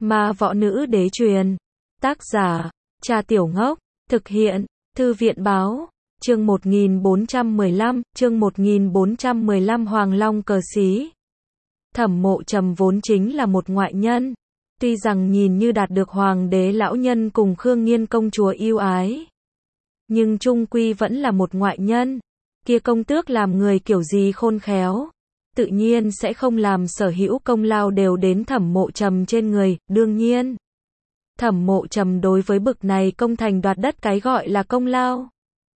Ma võ nữ đế truyền. Tác giả, Trà Tiểu Ngốc. Thực hiện, Thư viện báo. Chương 1415, Hoàng Long cờ xí. Thẩm Mộ Trầm vốn chính là một ngoại nhân. Tuy rằng nhìn như đạt được hoàng đế lão nhân cùng Khương Nghiên công chúa yêu ái, nhưng chung quy vẫn là một ngoại nhân. Kia công tước làm người kiểu gì khôn khéo, tự nhiên sẽ không làm sở hữu công lao đều đến Thẩm Mộ Trầm trên người. Đương nhiên, Thẩm Mộ Trầm đối với bực này công thành đoạt đất cái gọi là công lao,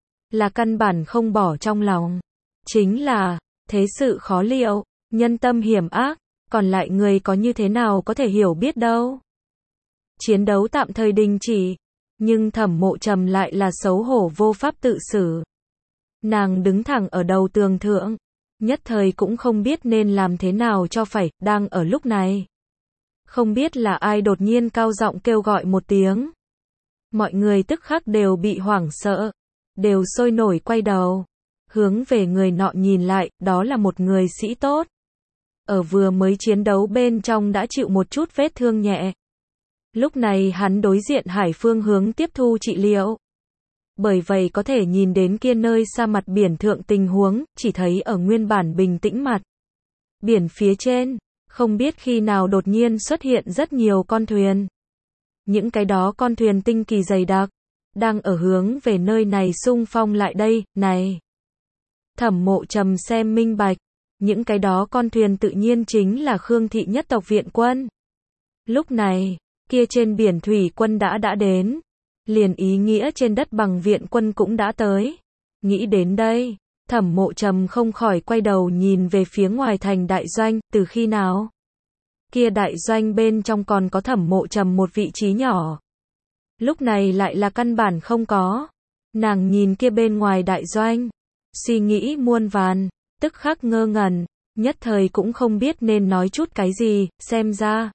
là căn bản không bỏ trong lòng. Chính là, thế sự khó liệu, nhân tâm hiểm ác, còn lại người có như thế nào có thể hiểu biết đâu. Chiến đấu tạm thời đình chỉ, nhưng Thẩm Mộ Trầm lại là xấu hổ vô pháp tự xử. Nàng đứng thẳng ở đầu tường thượng, nhất thời cũng không biết nên làm thế nào cho phải. Đang ở lúc này, không biết là ai đột nhiên cao giọng kêu gọi một tiếng. Mọi người tức khắc đều bị hoảng sợ, đều sôi nổi quay đầu, hướng về người nọ nhìn lại. Đó là một người sĩ tốt, ở vừa mới chiến đấu bên trong đã chịu một chút vết thương nhẹ. Lúc này hắn đối diện hải phương hướng tiếp thu trị liệu, bởi vậy có thể nhìn đến kia nơi xa mặt biển thượng tình huống. Chỉ thấy ở nguyên bản bình tĩnh mặt biển phía trên, không biết khi nào đột nhiên xuất hiện rất nhiều con thuyền. Những cái đó con thuyền tinh kỳ dày đặc, đang ở hướng về nơi này xung phong lại đây. Này, Thẩm Mộ Trầm xem minh bạch, những cái đó con thuyền tự nhiên chính là Khương thị nhất tộc viện quân. Lúc này, kia trên biển thủy quân đã đến, liền ý nghĩa trên đất bằng viện quân cũng đã tới. Nghĩ đến đây, Thẩm Mộ Trầm không khỏi quay đầu nhìn về phía ngoài thành đại doanh. Từ khi nào kia đại doanh bên trong còn có Thẩm Mộ Trầm một vị trí nhỏ, lúc này lại là căn bản không có. Nàng nhìn kia bên ngoài đại doanh, suy nghĩ muôn vàn, tức khắc ngơ ngẩn, nhất thời cũng không biết nên nói chút cái gì. Xem ra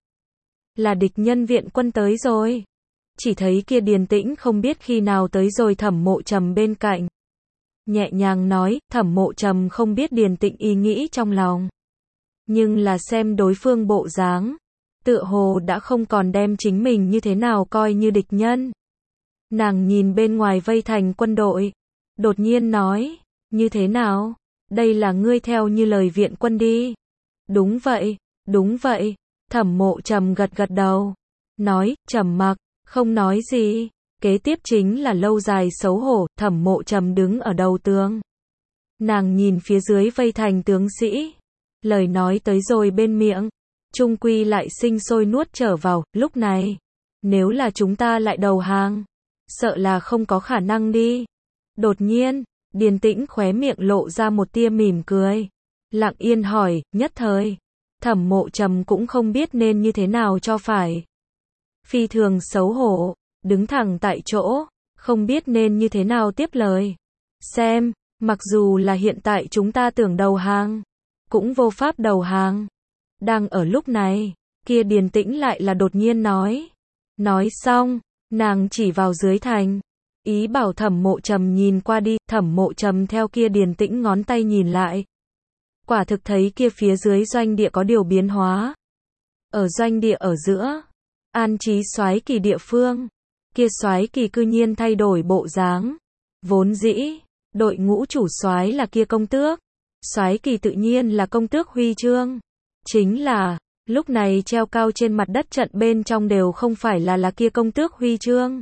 là địch nhân viện quân tới rồi. Chỉ thấy kia Điền Tĩnh không biết khi nào tới rồi Thẩm Mộ Trầm bên cạnh, nhẹ nhàng nói. Thẩm Mộ Trầm không biết Điền Tĩnh ý nghĩ trong lòng, nhưng là xem đối phương bộ dáng, tựa hồ đã không còn đem chính mình như thế nào coi như địch nhân. Nàng nhìn bên ngoài vây thành quân đội, đột nhiên nói, như thế nào? Đây là ngươi theo như lời viện quân đi. Đúng vậy, đúng vậy. Thẩm Mộ Trầm gật gật đầu, nói, trầm mặc, không nói gì. Kế tiếp chính là lâu dài xấu hổ. Thẩm Mộ Trầm đứng ở đầu tường, nàng nhìn phía dưới vây thành tướng sĩ, lời nói tới rồi bên miệng, chung quy lại sinh sôi nuốt trở vào. Lúc này, nếu là chúng ta lại đầu hàng, sợ là không có khả năng đi. Đột nhiên, Điền Tĩnh khóe miệng lộ ra một tia mỉm cười, lặng yên hỏi. Nhất thời, Thẩm Mộ Trầm cũng không biết nên như thế nào cho phải, phi thường xấu hổ, đứng thẳng tại chỗ, không biết nên như thế nào tiếp lời. Xem, mặc dù là hiện tại chúng ta tưởng đầu hàng, cũng vô pháp đầu hàng. Đang ở lúc này, kia Điền Tĩnh lại là đột nhiên nói. Nói xong, nàng chỉ vào dưới thành, ý bảo Thẩm Mộ Trầm nhìn qua đi. Thẩm Mộ Trầm theo kia Điền Tĩnh ngón tay nhìn lại, quả thực thấy kia phía dưới doanh địa có điều biến hóa. Ở doanh địa ở giữa, an trí soái kỳ địa phương, kia soái kỳ cư nhiên thay đổi bộ dáng. Vốn dĩ, đội ngũ chủ soái là kia công tước, soái kỳ tự nhiên là công tước huy chương. Chính là, lúc này treo cao trên mặt đất trận bên trong đều không phải là kia công tước huy chương,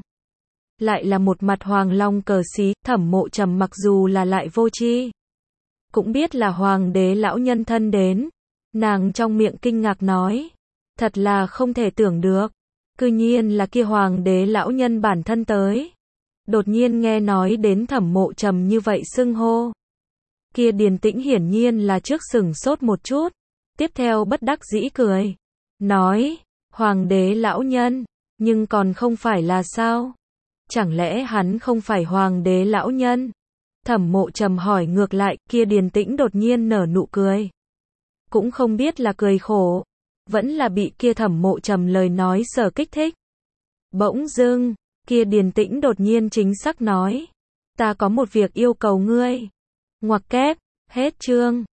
lại là một mặt hoàng long cờ xí. Thẩm Mộ Trầm mặc dù là lại vô tri, cũng biết là hoàng đế lão nhân thân đến. Nàng trong miệng kinh ngạc nói, thật là không thể tưởng được, cư nhiên là kia hoàng đế lão nhân bản thân tới. Đột nhiên nghe nói đến Thẩm Mộ Trầm như vậy xưng hô, kia Điền Tĩnh hiển nhiên là trước sửng sốt một chút, tiếp theo bất đắc dĩ cười, nói, hoàng đế lão nhân, nhưng còn không phải là sao? Chẳng lẽ hắn không phải hoàng đế lão nhân? Thẩm Mộ Trầm hỏi ngược lại. Kia Điền Tĩnh đột nhiên nở nụ cười, cũng không biết là cười khổ, vẫn là bị kia Thẩm Mộ Trầm lời nói sở kích thích. Bỗng dưng, kia Điền Tĩnh đột nhiên chính xác nói, ta có một việc yêu cầu ngươi. Ngoặc kép, hết chương.